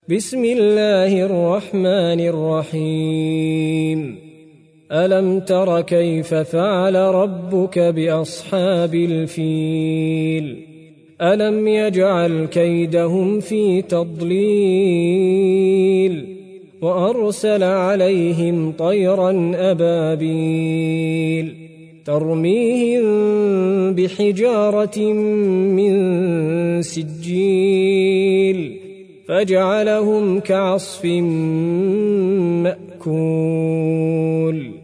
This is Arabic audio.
بسم الله الرحمن الرحيم ألم تر كيف فعل ربك بأصحاب الفيل ألم يجعل كيدهم في تضليل وأرسل عليهم طيرا أبابيل ترميهم بحجارة من سجيل فجعلهم كعصف مأكول